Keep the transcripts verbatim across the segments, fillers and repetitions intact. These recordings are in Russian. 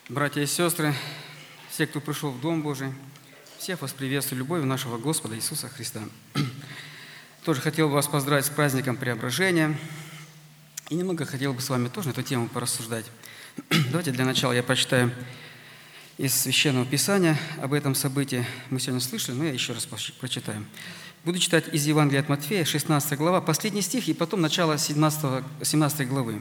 Братья и сестры, все, кто пришел в Дом Божий, всех вас приветствую любовью нашего Господа Иисуса Христа. Тоже хотел бы вас поздравить с праздником Преображения. И немного хотел бы с вами тоже на эту тему порассуждать. Давайте для начала я прочитаю из Священного Писания об этом событии. Мы сегодня слышали, но я еще раз прочитаю. Буду читать из Евангелия от Матфея, шестнадцатая глава, последний стих, и потом начало семнадцатой главы.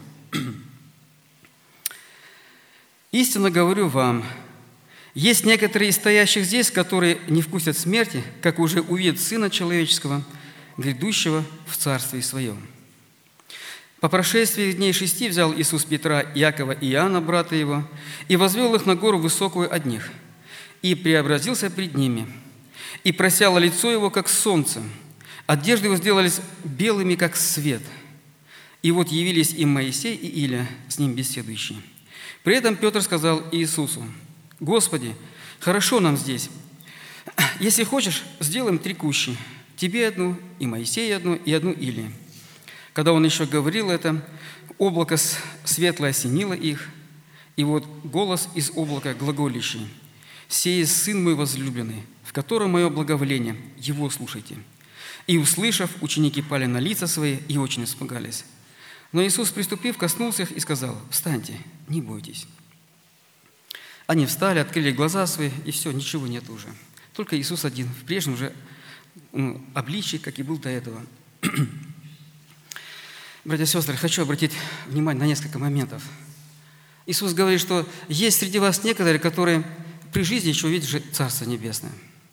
«Истинно говорю вам, есть некоторые из стоящих здесь, которые не вкусят смерти, как уже увидят Сына Человеческого, грядущего в Царстве Своем». По прошествии дней шести взял Иисус Петра, Иакова и Иоанна, брата его, и возвел их на гору высокую от них, и преобразился пред ними, и просияло лицо его, как солнце, одежды его сделались белыми, как свет. И вот явились им Моисей и Илия, с ним беседующие. При этом Петр сказал Иисусу: «Господи, хорошо нам здесь. Если хочешь, сделаем три кущи, тебе одну, и Моисею одну, и одну Илии». Когда он еще говорил это, облако светлое осенило их, и вот голос из облака глаголящий: «Сей Сын мой возлюбленный, в котором мое благоволение, его слушайте». И, услышав, ученики пали на лица свои и очень испугались. Но Иисус, приступив, коснулся их и сказал: «Встаньте, не бойтесь». Они встали, открыли глаза свои, и все, ничего нет уже. Только Иисус один, в прежнем же ну, обличии, как и был до этого. Братья и сестры, хочу обратить внимание на несколько моментов. Иисус говорит, что есть среди вас некоторые, которые при жизни еще увидят Царство Небесное.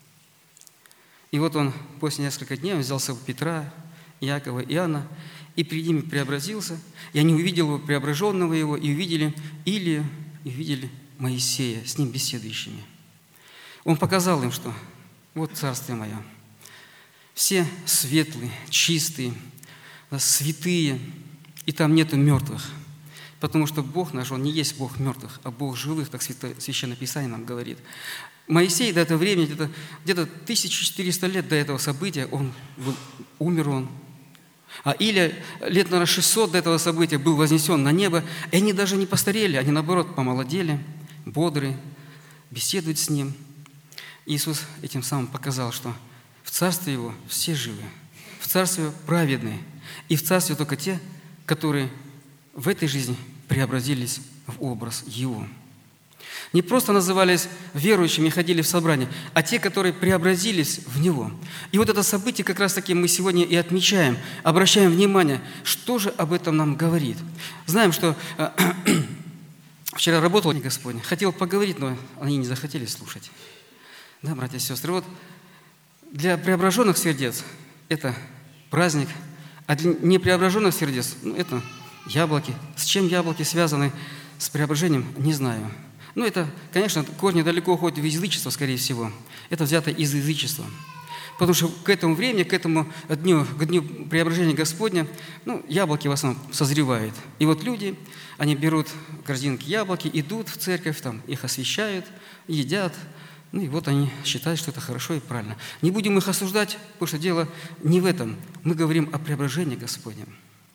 И вот он после нескольких дней он взял с собой Петра, Иакова, Иоанна, и перед ними преобразился, и они увидели его, преображенного его, и увидели Илию, и увидели Моисея, с ним беседующими. Он показал им, что вот Царствие Мое. Все светлые, чистые, святые, и там нету мертвых. Потому что Бог наш, Он не есть Бог мертвых, а Бог живых, так Священное Писание нам говорит. Моисей до этого времени, где-то, где-то тысяча четыреста лет до этого события, он был, умер он. А Илия лет, наверное, шестьсот до этого события был вознесен на небо, и они даже не постарели, они, наоборот, помолодели, бодрые, беседуют с Ним. Иисус этим самым показал, что в Царстве Его все живы, в Царстве праведные, и в Царстве только те, которые в этой жизни преобразились в образ Его. Не просто назывались верующими и ходили в собрание, а те, которые преобразились в Него. И вот это событие как раз-таки мы сегодня и отмечаем, обращаем внимание, что же об этом нам говорит. Знаем, что э, вчера работал Господь, хотел поговорить, но они не захотели слушать. Да, братья и сестры, вот для преображенных сердец это праздник, а для непреображенных сердец ну, это яблоки. С чем яблоки связаны с преображением, не знаю. Ну, это, конечно, корни далеко уходят в язычество, скорее всего. Это взято из язычества. Потому что к этому времени, к этому дню, к дню преображения Господня, ну, яблоки в основном созревают. И вот люди, они берут корзинки яблоки, идут в церковь, там, их освящают, едят. Ну, и вот они считают, что это хорошо и правильно. Не будем их осуждать, потому что дело не в этом. Мы говорим о преображении Господнем.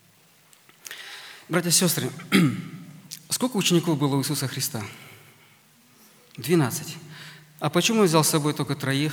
Братья и сестры, сколько учеников было у Иисуса Христа? Двенадцать. А почему он взял с собой только троих?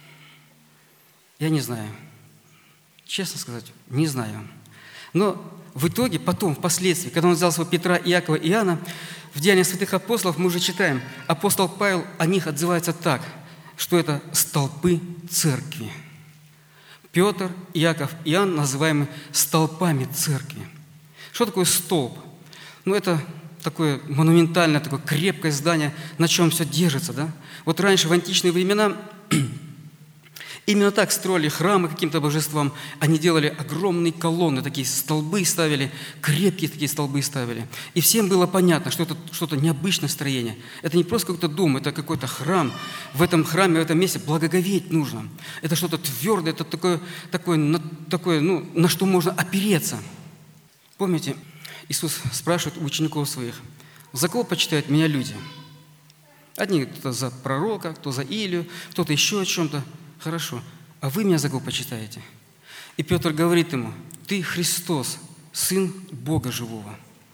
Я не знаю. Честно сказать, не знаю. Но в итоге, потом, впоследствии, когда он взял с собой Петра, Иакова и Иоанна, в Деяниях святых апостолов мы уже читаем, апостол Павел о них отзывается так, что это столпы церкви. Петр, Иаков и Иоанн называемы столпами церкви. Что такое столб? Ну, это такое монументальное, такое крепкое здание, на чем все держится. Да? Вот раньше, в античные времена, именно так строили храмы каким-то божествам. Они делали огромные колонны, такие столбы ставили, крепкие такие столбы ставили. И всем было понятно, что это что-то необычное строение. Это не просто какой-то дом, это какой-то храм. В этом храме, в этом месте благоговеть нужно. Это что-то твердое, это такое, такое, такое ну, на что можно опереться. Помните, Иисус спрашивает у учеников своих: «За кого почитают меня люди?» Одни кто-то за пророка, кто за Илию, кто-то еще о чем-то. Хорошо. А вы меня за кого почитаете? И Петр говорит ему: «Ты Христос, Сын Бога Живого».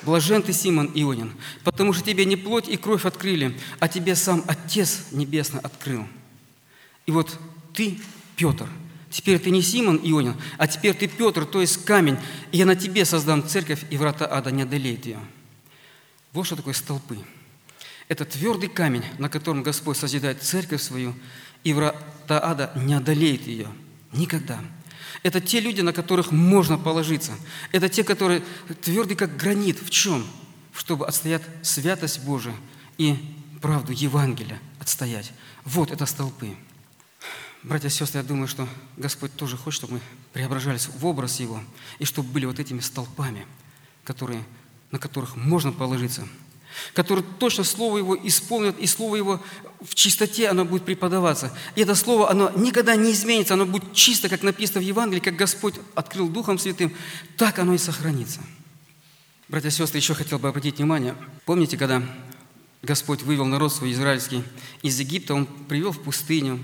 блажен ты, Симон Ионин, потому что тебе не плоть и кровь открыли, а тебе сам Отец Небесный открыл. И вот ты, Петр, теперь ты не Симон Ионин, а теперь ты Петр, то есть камень, и я на тебе создам церковь, и врата ада не одолеют ее». Вот что такое столпы. Это твердый камень, на котором Господь созидает церковь свою, и врата ада не одолеют ее. Никогда. Это те люди, на которых можно положиться. Это те, которые твердые, как гранит. В чем? Чтобы отстоять святость Божию и правду Евангелия отстоять. Вот это столпы. Братья и сестры, я думаю, что Господь тоже хочет, чтобы мы преображались в образ Его, и чтобы были вот этими столпами, которые, на которых можно положиться, которые точно Слово Его исполнят, и Слово Его в чистоте оно будет преподаваться. И это Слово, оно никогда не изменится, оно будет чисто, как написано в Евангелии, как Господь открыл Духом Святым, так оно и сохранится. Братья и сестры, еще хотел бы обратить внимание. Помните, когда Господь вывел народ свой израильский из Египта, Он привел в пустыню.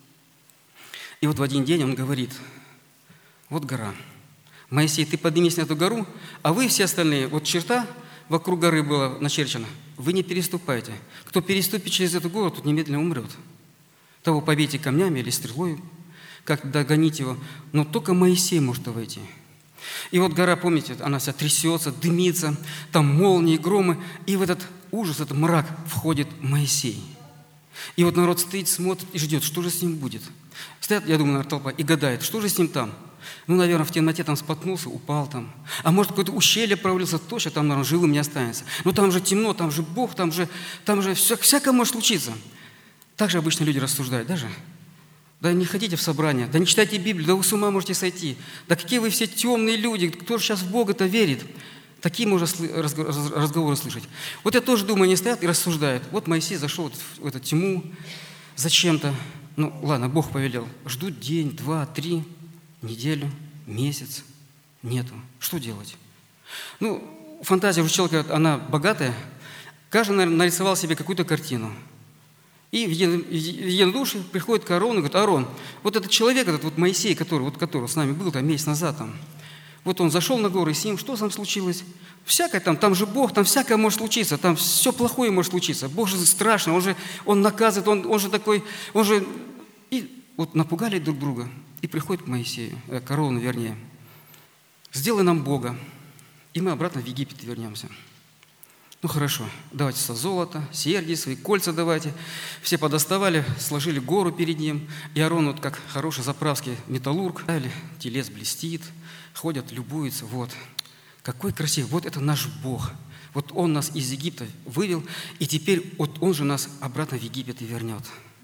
И вот в один день Он говорит: вот гора. Моисей, ты поднимись на эту гору, а вы все остальные, вот черта вокруг горы была начерчена, вы не переступайте. Кто переступит через эту гору, тот немедленно умрет. Того побейте камнями или стрелой, как догонить его. Но только Моисей может войти. И вот гора, помните, она вся трясется, дымится, там молнии, громы. И в этот ужас, этот мрак входит Моисей. И вот народ стоит, смотрит и ждет, что же с ним будет. Стоят, я думаю, наверное, толпа и гадает, что же с ним там. Ну, наверное, в темноте там споткнулся, упал там. А может, какое-то ущелье провалился, точно там, наверное, живым не останется. Но там же темно, там же Бог, там же, там же вся, всякое может случиться. Так же обычно люди рассуждают, даже. Да не ходите в собрание, да не читайте Библию, да вы с ума можете сойти. Да какие вы все темные люди, кто же сейчас в Бога-то верит? Такие можно разговоры слышать. Вот я тоже думаю, они стоят и рассуждают. Вот Моисей зашел в эту тьму зачем-то. Ну, ладно, Бог повелел. Ждут день, два, три, неделю, месяц. Нету. Что делать? Ну, фантазия у человека, она богатая. Каждый, наверное, нарисовал себе какую-то картину. И в единодушие приходит к Аарону и говорит: Аарон, вот этот человек, этот вот Моисей, который, вот, который с нами был там месяц назад, там, вот он зашел на гору, и с ним что там случилось? Всякое там, там же Бог, там всякое может случиться, там все плохое может случиться. Бог же страшный, Он же он наказывает, он, он же такой, Он же... И вот напугали друг друга, и приходит к Моисею, э, к Аарону, вернее. Сделай нам Бога, и мы обратно в Египет вернемся. Ну хорошо, давайте со золота, серьги свои, кольца давайте. Все подоставали, сложили гору перед ним. И Аарон, вот как хороший заправский металлург, телец блестит, ходят, любуются. Вот, какой красивый, вот это наш Бог. Вот Он нас из Египта вывел, и теперь вот Он же нас обратно в Египет и вернет.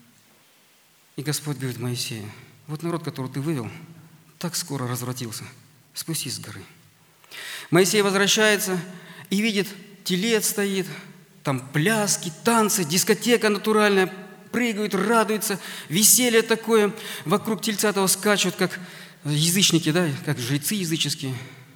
И Господь говорит Моисею: вот народ, который ты вывел, так скоро развратился. Спустись с горы. Моисей возвращается и видит, телец стоит, там пляски, танцы, дискотека натуральная, прыгают, радуются, веселье такое, вокруг тельца того скачут, как язычники, да, как жрецы языческие.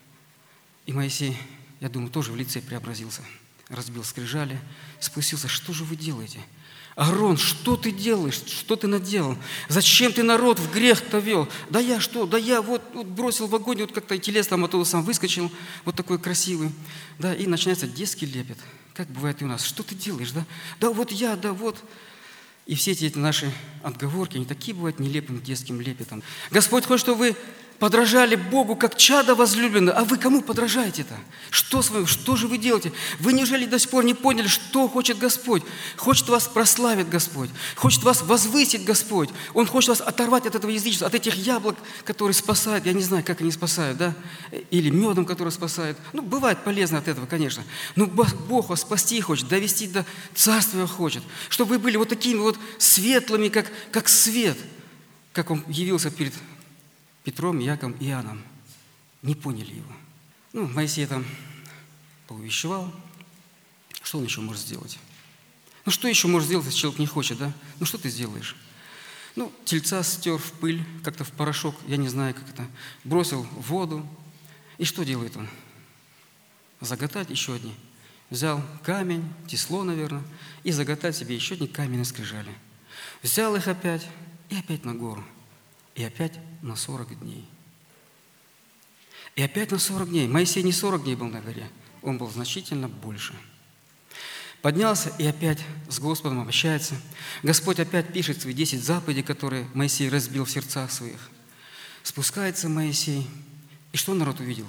И Моисей, я думаю, тоже в лице преобразился, разбил скрижали, спустился. Что же вы делаете? Аарон, что ты делаешь? Что ты наделал? Зачем ты народ в грех-то вел? Да я что? Да я вот, вот бросил в огонь, вот как-то телец там оттуда сам выскочил, вот такой красивый. Да, и начинается детский лепет, как бывает и у нас. Что ты делаешь, да? Да вот я, да вот. И все эти наши отговорки, они такие бывают нелепым детским лепетом. Господь хочет, чтобы вы подражали Богу, как чадо возлюбленное. А вы кому подражаете-то? Что с вами? Что же вы делаете? Вы неужели до сих пор не поняли, что хочет Господь? Хочет вас прославить Господь. Хочет вас возвысить Господь. Он хочет вас оторвать от этого язычества, от этих яблок, которые спасают. Я не знаю, как они спасают, да? Или медом, который спасает. Ну, бывает полезно от этого, конечно. Но Бог вас спасти хочет, довести до царствия хочет. Чтобы вы были вот такими вот светлыми, как, как свет, как Он явился перед Петром, Яковом и Иоанном. Не поняли Его. Ну, Моисей там поувещевал. Что он еще может сделать? Ну, что еще может сделать, если человек не хочет, да? Ну, что ты сделаешь? Ну, тельца стер в пыль, как-то в порошок, я не знаю, как это, бросил в воду. И что делает он? Заготать еще одни. Взял камень, тесло, наверное, и заготать себе еще одни каменные скрижали. Взял их опять и опять на гору. И опять на сорок дней. И опять на сорок дней. Моисей не сорок дней был на горе. он был значительно больше. Поднялся и опять с Господом общается. Господь опять пишет свои десять заповедей, которые Моисей разбил в сердцах своих. Спускается Моисей. И что народ увидел?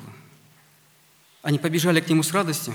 Они побежали к нему с радостью.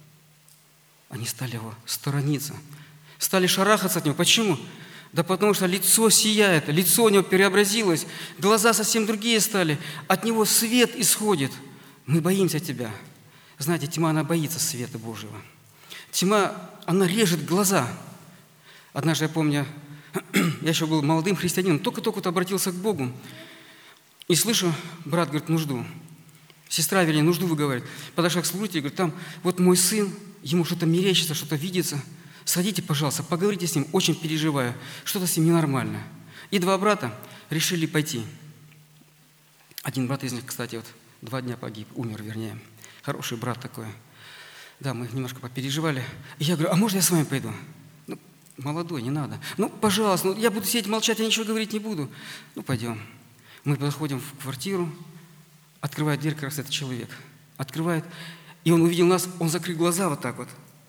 Они стали его сторониться. Стали шарахаться от него. Почему? Да потому что лицо сияет, лицо у него преобразилось, глаза совсем другие стали, от него свет исходит. Мы боимся тебя. Знаете, тьма, она боится света Божьего. Тьма, она режет глаза. Однажды, я помню, я еще был молодым христианином, только-только обратился к Богу. И слышу, брат говорит, нужду. Сестра, вернее, нужду выговаривает. Подошла к служителю и говорит, там вот мой сын, ему что-то мерещится, что-то видится. Сходите, пожалуйста, поговорите с ним, очень переживаю, что-то с ним ненормально. И два брата решили пойти. Один брат из них, кстати, вот два дня погиб, умер, вернее. Хороший брат такой. Да, мы немножко попереживали. И я говорю, а можно я с вами пойду? Ну, молодой, не надо. Ну, пожалуйста, ну, я буду сидеть, молчать, я ничего говорить не буду. Ну, пойдем. Мы подходим в квартиру, открывает дверь, как раз этот человек. Открывает, и он увидел нас, он закрыл глаза вот так вот.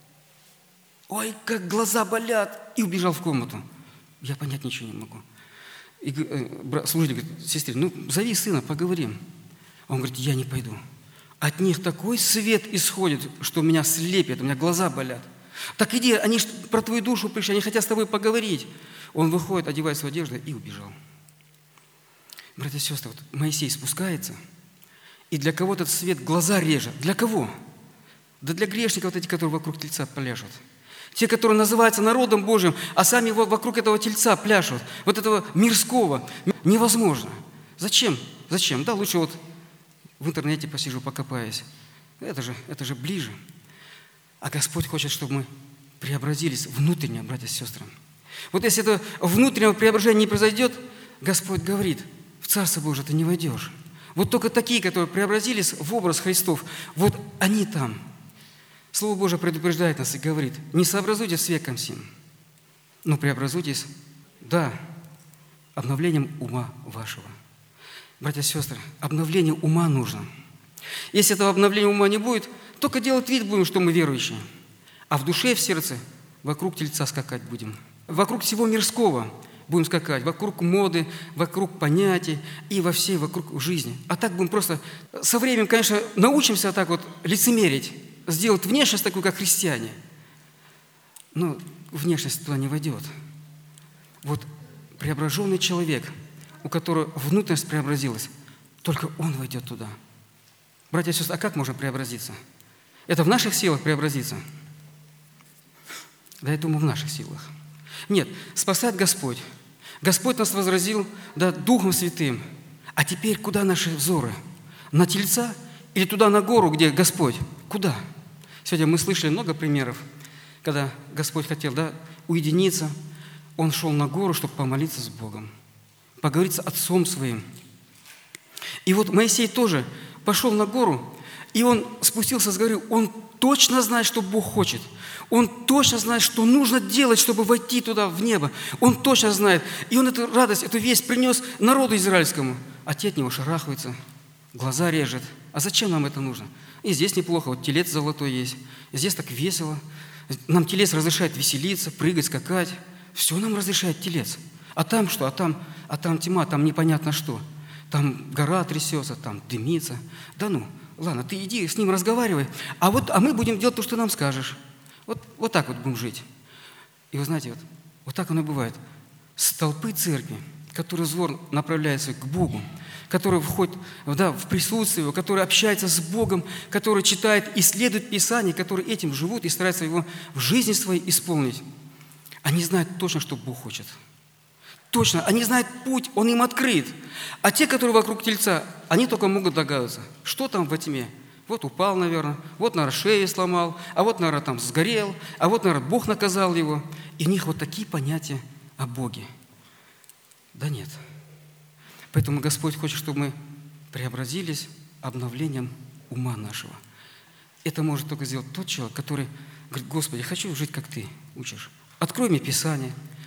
Ой, как глаза болят! И убежал в комнату. Я понять ничего не могу. И э, служитель говорит, сестре, ну, зови сына, поговорим. Он говорит, я не пойду. От них такой свет исходит, что меня слепит, у меня глаза болят. Так иди, они ж про твою душу пришли, они хотят с тобой поговорить. Он выходит, одевает свою одежду и убежал. Братья и сестры, вот Моисей спускается, и для кого-то этот свет глаза режет. Для кого? Да для грешников, вот эти, которые вокруг тельца пляшут. Те, которые называются народом Божьим, а сами вокруг этого тельца пляшут. Вот этого мирского. Невозможно. Зачем? Зачем? Да, лучше вот в интернете посижу, покопаюсь. Это же, это же ближе. А Господь хочет, чтобы мы преобразились внутренне, братья и сестры. Вот если это внутреннего преображения не произойдет, Господь говорит, в Царство Божие ты не войдешь. Вот только такие, которые преобразились в образ Христов, вот они там. Слово Божие предупреждает нас и говорит, не сообразуйтесь с веком сим, но преобразуйтесь, да, обновлением ума вашего. Братья и сестры, обновление ума нужно. Если этого обновления ума не будет, только делать вид будем, что мы верующие. А в душе и в сердце вокруг тельца скакать будем. Вокруг всего мирского будем скакать, вокруг моды, вокруг понятий и во всей вокруг жизни. А так будем просто со временем, конечно, научимся так вот лицемерить, сделать внешность такую, как христиане. Но внешность туда не войдет. Вот преображенный человек, у которого внутренность преобразилась, только он войдет туда. Братья и сестры, а как можно преобразиться? Это в наших силах преобразиться? Да, я думаю, в наших силах. Нет, спасает Господь. Господь нас возразил, да, Духом Святым. А теперь куда наши взоры? На тельца или туда на гору, где Господь? Куда? Сегодня мы слышали много примеров, когда Господь хотел, да, уединиться, Он шел на гору, чтобы помолиться с Богом, поговорить с Отцом Своим. И вот Моисей тоже пошел на гору, и он спустился с горы, он точно знает, что Бог хочет. Он точно знает, что нужно делать, чтобы войти туда, в небо. Он точно знает. И он эту радость, эту весть принес народу израильскому. А те от него шарахаются, глаза режет. А зачем нам это нужно? И здесь неплохо, вот телец золотой есть. И здесь так весело. Нам телец разрешает веселиться, прыгать, скакать. Все нам разрешает телец. А там что? А там, а там тьма, там непонятно что. Там гора трясется, там дымится. Да ну, ладно, ты иди с ним разговаривай. А, вот, а мы будем делать то, что нам скажешь. Вот, вот так вот будем жить. И вы знаете, вот, вот так оно и бывает. С толпы церкви, который взор направляется к Богу, который входит, да, в присутствие Его, который общается с Богом, который читает, исследует Писание, которые этим живут и стараются его в жизни своей исполнить. Они знают точно, что Бог хочет. Точно, они знают путь, Он им открыт. А те, которые вокруг тельца, они только могут догадываться, что там во тьме. Вот упал, наверное, вот, наверное, шею сломал, а вот, наверное, там сгорел, а вот, наверное, Бог наказал его. И у них вот такие понятия о Боге. Да нет. Поэтому Господь хочет, чтобы мы преобразились обновлением ума нашего. Это может только сделать тот человек, который говорит, Господи, я хочу жить, как Ты учишь. Открой мне Писание,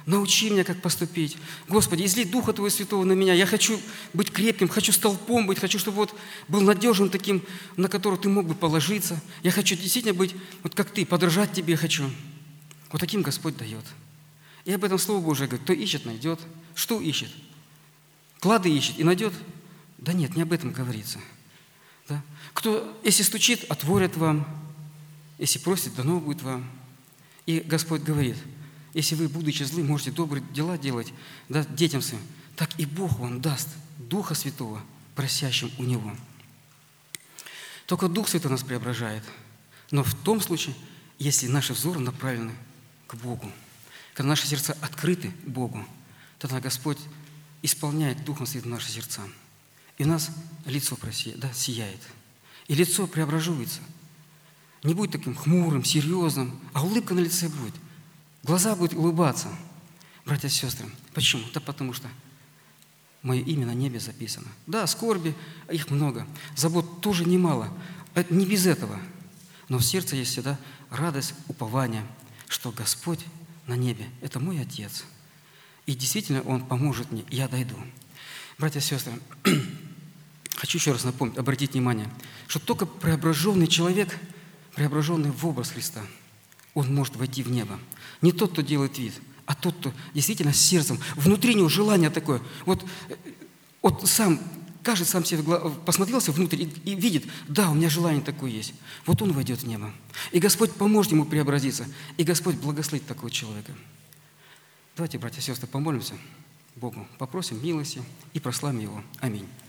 научи меня, как поступить. Господи, изли Духа Твоего Святого на меня. Я хочу быть крепким, хочу столпом быть, хочу, чтобы вот был надежным таким, на которого Ты мог бы положиться. Я хочу действительно быть, вот как Ты, подражать Тебе хочу. Вот таким Господь дает. И об этом Слово Божие говорит: кто ищет, найдет. Что ищет? Клады ищет и найдет? Да нет, не об этом говорится. Да? Кто, если стучит, отворят вам. Если просит, дано будет вам. И Господь говорит: если вы, будучи злы, можете добрые дела делать, да, детям своим, так и Бог вам даст Духа Святого, просящим у Него. Только Дух Святой нас преображает. Но в том случае, если наши взоры направлены к Богу, когда наши сердца открыты Богу, тогда Господь исполняет Духом Святым наши сердца. И у нас лицо просияет, да, сияет. И лицо преображуется. Не будет таким хмурым, серьезным, а улыбка на лице будет. Глаза будут улыбаться. Братья и сестры, почему? Да потому что мое имя на небе записано. Да, скорби, их много. Забот тоже немало. Это не без этого. Но в сердце есть всегда радость, упование, что Господь на небе – это мой Отец. И действительно Он поможет мне, я дойду. Братья и сестры, хочу еще раз напомнить, обратить внимание, что только преображенный человек, преображенный в образ Христа, он может войти в небо. Не тот, кто делает вид, а тот, кто действительно с сердцем, внутри него желание такое. Вот, вот сам, каждый сам себе посмотрелся внутрь и, и видит: да, у меня желание такое есть. Вот он войдет в небо. И Господь поможет ему преобразиться. И Господь благословит такого человека. Давайте, братья и сестры, помолимся Богу, попросим милости и прославим Его. Аминь.